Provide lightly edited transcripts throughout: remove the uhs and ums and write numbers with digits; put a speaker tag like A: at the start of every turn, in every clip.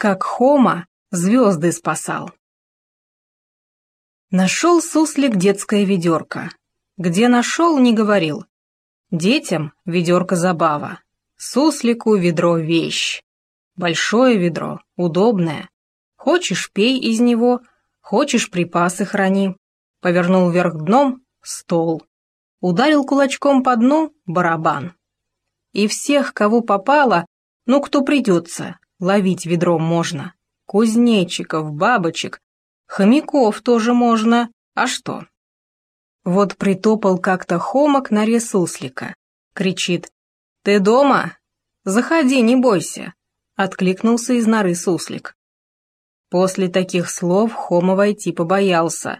A: Как Хома звезды спасал. Нашел суслик детское ведерко. Где нашел, не говорил. Детям ведерко забава, суслику ведро вещь. Большое ведро, удобное. Хочешь, пей из него, хочешь, припасы храни. Повернул вверх дном — стол. Ударил кулачком по дну — барабан. И всех, кого попало, ну кто придется, ловить ведром можно. Кузнечиков, бабочек, хомяков тоже можно, а что? Вот притопал как-то Хома к норе суслика. Кричит: «Ты дома? Заходи, не бойся!» Откликнулся из норы суслик. После таких слов Хома войти побоялся.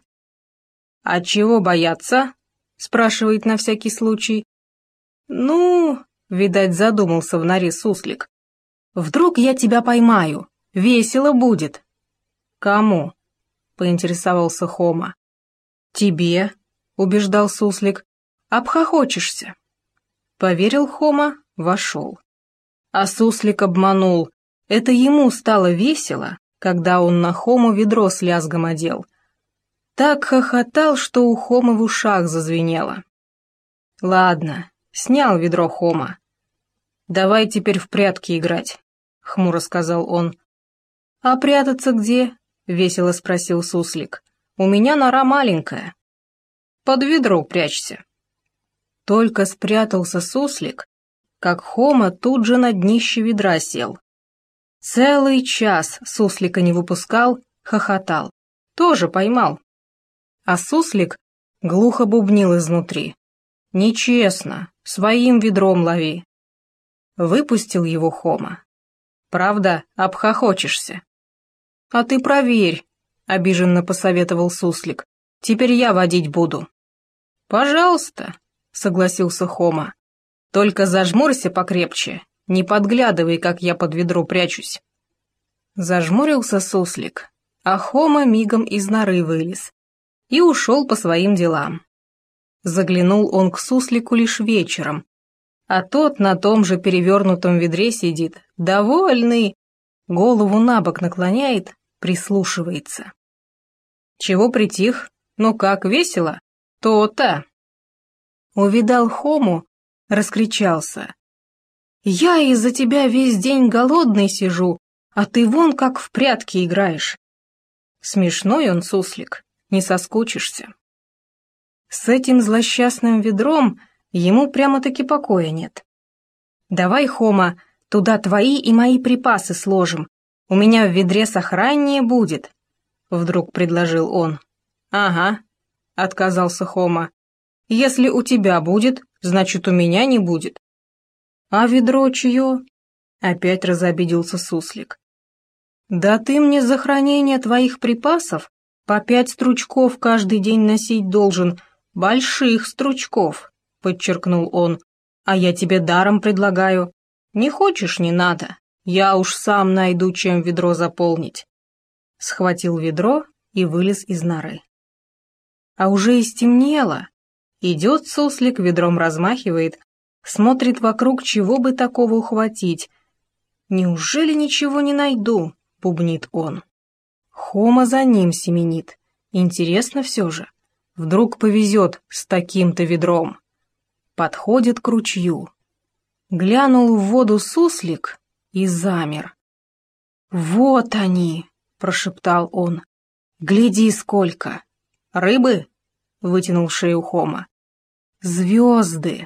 A: «А чего бояться?» — спрашивает на всякий случай. «Ну...» — видать, задумался в норе суслик. «Вдруг я тебя поймаю? Весело будет». «Кому?» — поинтересовался Хома. «Тебе», — убеждал суслик, — «обхохочешься». Поверил Хома, вошел. А суслик обманул. Это ему стало весело, когда он на Хому ведро с лязгом одел. Так хохотал, что у Хомы в ушах зазвенело. «Ладно, снял ведро Хома. Давай теперь в прятки играть», — хмуро сказал он. «А прятаться где?» — весело спросил суслик. «У меня нора маленькая». «Под ведро прячься». Только спрятался суслик, как Хома тут же на днище ведра сел. Целый час суслика не выпускал, хохотал. Тоже поймал. А суслик глухо бубнил изнутри. «Нечестно, своим ведром лови». Выпустил его Хома. «Правда, обхохочешься». «А ты проверь», — обиженно посоветовал суслик. «Теперь я водить буду». «Пожалуйста», — согласился Хома. «Только зажмурься покрепче, не подглядывай, как я под ведро прячусь». Зажмурился суслик, а Хома мигом из норы вылез и ушел по своим делам. Заглянул он к суслику лишь вечером, а тот на том же перевернутом ведре сидит, довольный, голову набок наклоняет, прислушивается. «Чего притих? Ну как, весело? То-то!» Увидал Хому, раскричался. «Я из-за тебя весь день голодный сижу, а ты вон как в прятки играешь». Смешной он суслик, не соскучишься. С этим злосчастным ведром ему прямо-таки покоя нет. «Давай, Хома, туда твои и мои припасы сложим, у меня в ведре сохраннее будет», — вдруг предложил он. «Ага», — отказался Хома. «Если у тебя будет, значит, у меня не будет». «А ведро чье?» — опять разобиделся суслик. «Да ты мне за хранение твоих припасов по 5 стручков каждый день носить должен, больших стручков», — подчеркнул он. «А я тебе даром предлагаю. Не хочешь — не надо, я уж сам найду, чем ведро заполнить». Схватил ведро и вылез из норы. А уже и стемнело. Идет суслик, ведром размахивает, смотрит вокруг, чего бы такого ухватить. «Неужели ничего не найду?» — бубнит он. Хома за ним семенит. Интересно все же. Вдруг повезет с таким-то ведром. Подходит к ручью. Глянул в воду суслик и замер. «Вот они!» — прошептал он. «Гляди, сколько!» «Рыбы?» — вытянул шею Хома. «Звезды!»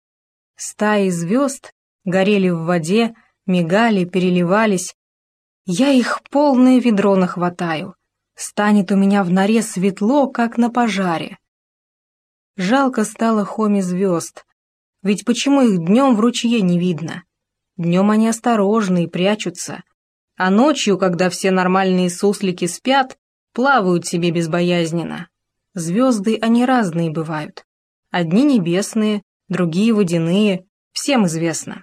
A: Стаи звезд горели в воде, мигали, переливались. Я их полное ведро нахватаю. Станет у меня в норе светло, как на пожаре. Жалко стало Хоме звезд. Ведь почему их днем в ручье не видно? Днем они осторожны и прячутся. А ночью, когда все нормальные суслики спят, плавают себе безбоязненно. Звезды, они разные бывают. Одни небесные, другие водяные, всем известно.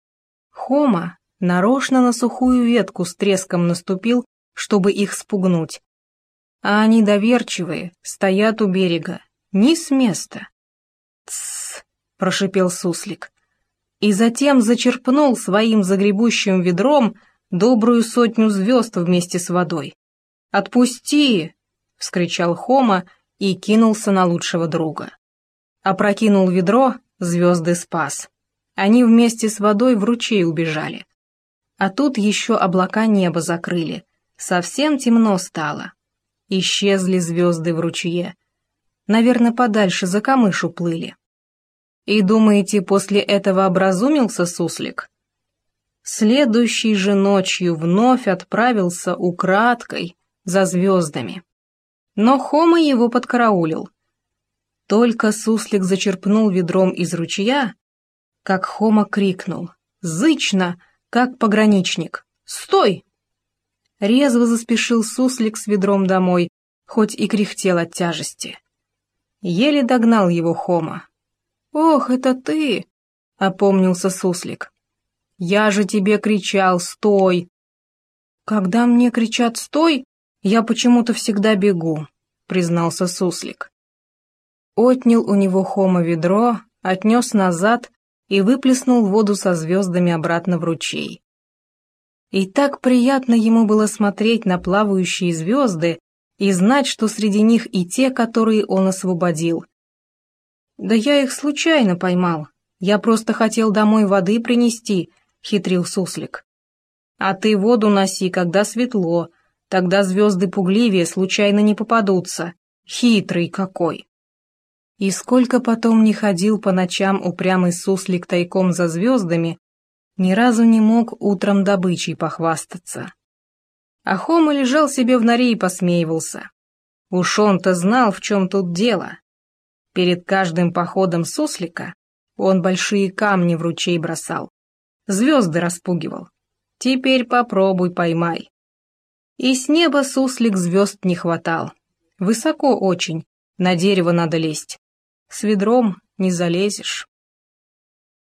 A: Хома нарочно на сухую ветку с треском наступил, чтобы их спугнуть. А они доверчивые, стоят у берега, ни с места. «Тссс!» — прошипел суслик. И затем зачерпнул своим загребущим ведром добрую 100 звезд вместе с водой. «Отпусти!» — вскричал Хома и кинулся на лучшего друга. Опрокинул ведро, звезды спас. Они вместе с водой в ручей убежали. А тут еще облака небо закрыли. Совсем темно стало. Исчезли звезды в ручье. Наверное, подальше за камыш уплыли. И думаете, после этого образумился суслик? Следующей же ночью вновь отправился украдкой за звездами. Но Хома его подкараулил. Только суслик зачерпнул ведром из ручья, как Хома крикнул, зычно, как пограничник: «Стой!» Резво заспешил суслик с ведром домой, хоть и кряхтел от тяжести. Еле догнал его Хома. «Ох, это ты!» — опомнился суслик. «Я же тебе кричал: стой!» «Когда мне кричат «стой», я почему-то всегда бегу», — признался суслик. Отнял у него Хома ведро, отнес назад и выплеснул воду со звездами обратно в ручей. И так приятно ему было смотреть на плавающие звезды и знать, что среди них и те, которые он освободил. «Да я их случайно поймал. Я просто хотел домой воды принести», — хитрил суслик. «А ты воду носи, когда светло, тогда звезды пугливее случайно не попадутся. Хитрый какой!» И сколько потом не ходил по ночам упрямый суслик тайком за звездами, ни разу не мог утром добычей похвастаться. А Хома лежал себе в норе и посмеивался. Уж он-то знал, в чем тут дело. Перед каждым походом суслика он большие камни в ручей бросал, звезды распугивал. Теперь попробуй поймай. И с неба суслик звезд не хватал. Высоко очень, на дерево надо лезть. С ведром не залезешь.